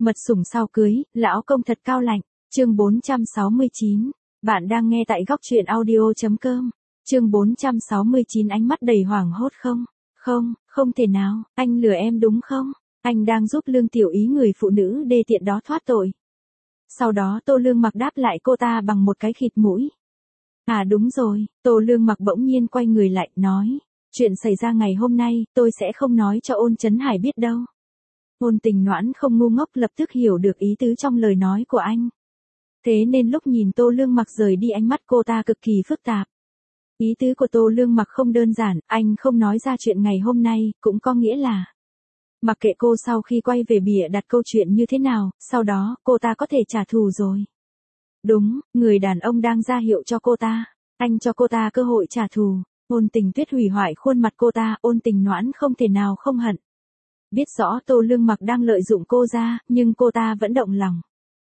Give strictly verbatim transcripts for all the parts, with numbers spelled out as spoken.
Mật sủng sau cưới, lão công thật cao lạnh. Chương bốn trăm sáu mươi chín. Bạn đang nghe tại góc truyện audio chấm com. Chương bốn trăm sáu mươi chín ánh mắt đầy hoảng hốt không? Không, không thể nào, anh lừa em đúng không? Anh đang giúp Lương Tiểu Ý người phụ nữ đê tiện đó thoát tội. Sau đó Tô Lương Mặc đáp lại cô ta bằng một cái khịt mũi. À đúng rồi, Tô Lương Mặc bỗng nhiên quay người lại, nói. Chuyện xảy ra ngày hôm nay, tôi sẽ không nói cho Ôn Chấn Hải biết đâu. Ôn Tình Noãn không ngu ngốc, lập tức hiểu được ý tứ trong lời nói của anh. Thế nên lúc nhìn Tô Lương Mặc rời đi, ánh mắt cô ta cực kỳ phức tạp. Ý tứ của Tô Lương Mặc không đơn giản, anh không nói ra chuyện ngày hôm nay, cũng có nghĩa là mặc kệ cô sau khi quay về bịa đặt câu chuyện như thế nào, sau đó, cô ta có thể trả thù rồi. Đúng, người đàn ông đang ra hiệu cho cô ta. Anh cho cô ta cơ hội trả thù. Ôn Tình Tuyết hủy hoại khuôn mặt cô ta, Ôn Tình Noãn không thể nào không hận. Biết rõ Tô Lương Mặc đang lợi dụng cô ra, nhưng cô ta vẫn động lòng.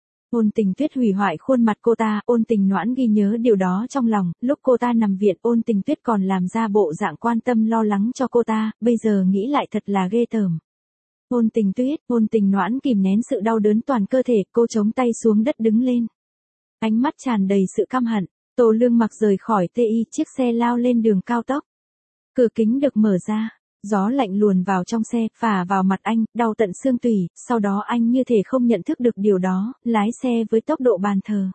Ôn Tình Tuyết hủy hoại khuôn mặt cô ta, Ôn Tình Noãn ghi nhớ điều đó trong lòng. Lúc cô ta nằm viện, Ôn Tình Tuyết còn làm ra bộ dạng quan tâm lo lắng cho cô ta, bây giờ nghĩ lại thật là ghê tởm. Ôn Tình Tuyết, Ôn Tình Noãn kìm nén sự đau đớn toàn cơ thể, cô chống tay xuống đất đứng lên. Ánh mắt tràn đầy sự căm hận. Tô Lương Mặc rời khỏi tê i, chiếc xe lao lên đường cao tốc. Cửa kính được mở ra, gió lạnh luồn vào trong xe, phả vào mặt anh, đau tận xương tủy, sau đó anh như thể không nhận thức được điều đó, lái xe với tốc độ bàn thờ.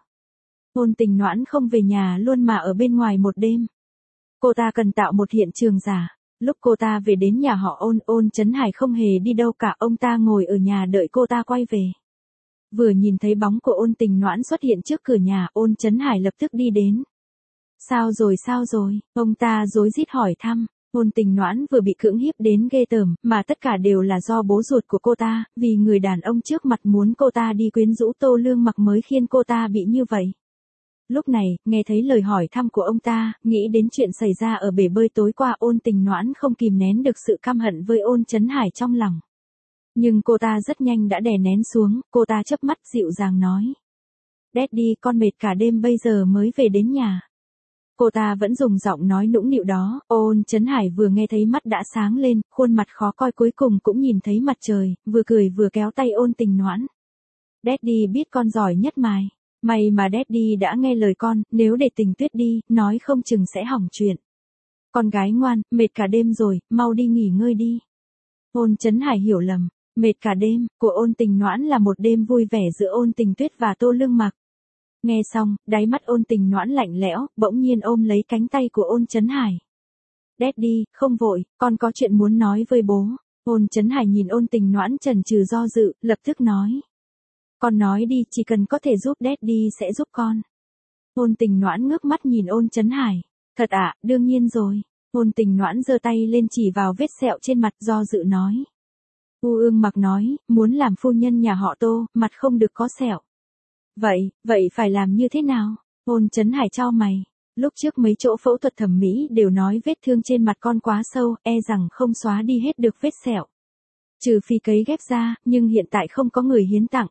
Ôn Tình Noãn không về nhà luôn mà ở bên ngoài một đêm. Cô ta cần tạo một hiện trường giả. Lúc cô ta về đến nhà họ Ôn, Ôn Chấn Hải không hề đi đâu cả, ông ta ngồi ở nhà đợi cô ta quay về. Vừa nhìn thấy bóng của Ôn Tình Noãn xuất hiện trước cửa nhà, Ôn Chấn Hải lập tức đi đến. Sao rồi sao rồi, ông ta rối rít hỏi thăm. Ôn Tình Noãn vừa bị cưỡng hiếp đến ghê tởm, mà tất cả đều là do bố ruột của cô ta, vì người đàn ông trước mặt muốn cô ta đi quyến rũ Tô Lương Mặc mới khiến cô ta bị như vậy. Lúc này, nghe thấy lời hỏi thăm của ông ta, nghĩ đến chuyện xảy ra ở bể bơi tối qua, Ôn Tình Noãn không kìm nén được sự căm hận với Ôn Chấn Hải trong lòng. Nhưng cô ta rất nhanh đã đè nén xuống, cô ta chớp mắt dịu dàng nói. Daddy, con mệt cả đêm bây giờ mới về đến nhà. Cô ta vẫn dùng giọng nói nũng nịu đó. Ôn Chấn Hải vừa nghe thấy mắt đã sáng lên, khuôn mặt khó coi cuối cùng cũng nhìn thấy mặt trời, vừa cười vừa kéo tay Ôn Tình Noãn. Daddy biết con giỏi nhất mài. May mà Daddy đã nghe lời con, nếu để Tình Tuyết đi, nói không chừng sẽ hỏng chuyện. Con gái ngoan, mệt cả đêm rồi, mau đi nghỉ ngơi đi. Ôn Chấn Hải hiểu lầm. Mệt cả đêm, của Ôn Tình Noãn là một đêm vui vẻ giữa Ôn Tình Tuyết và Tô Lương Mặc. Nghe xong, đáy mắt Ôn Tình Noãn lạnh lẽo, bỗng nhiên ôm lấy cánh tay của Ôn Chấn Hải. Daddy, không vội, con có chuyện muốn nói với bố. Ôn Chấn Hải nhìn Ôn Tình Noãn chần chừ do dự, lập tức nói. Con nói đi, chỉ cần có thể giúp Daddy sẽ giúp con. Ôn Tình Noãn ngước mắt nhìn Ôn Chấn Hải. Thật ạ, à, đương nhiên rồi. Ôn Tình Noãn giơ tay lên chỉ vào vết sẹo trên mặt, do dự nói. U Ương Mặc nói, muốn làm phu nhân nhà họ Tô, mặt không được có sẹo. Vậy, vậy phải làm như thế nào? Ôn Chấn Hải chau mày. Lúc trước mấy chỗ phẫu thuật thẩm mỹ đều nói vết thương trên mặt con quá sâu, e rằng không xóa đi hết được vết sẹo. Trừ phi cấy ghép ra, nhưng hiện tại không có người hiến tặng.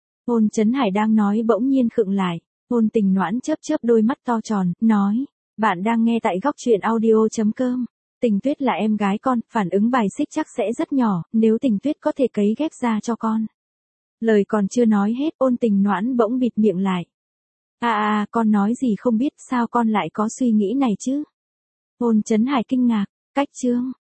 Ôn Chấn Hải đang nói bỗng nhiên khựng lại. Ôn Tình Noãn chớp chớp đôi mắt to tròn, nói. Bạn đang nghe tại góc truyện audio chấm com. Tình Tuyết là em gái con, phản ứng bài xích chắc sẽ rất nhỏ, nếu Tình Tuyết có thể cấy ghép ra cho con. Lời còn chưa nói hết, Ôn Tình Noãn bỗng bịt miệng lại. À à, con nói gì không biết, sao con lại có suy nghĩ này chứ? Ôn Chấn Hải kinh ngạc, cách chương.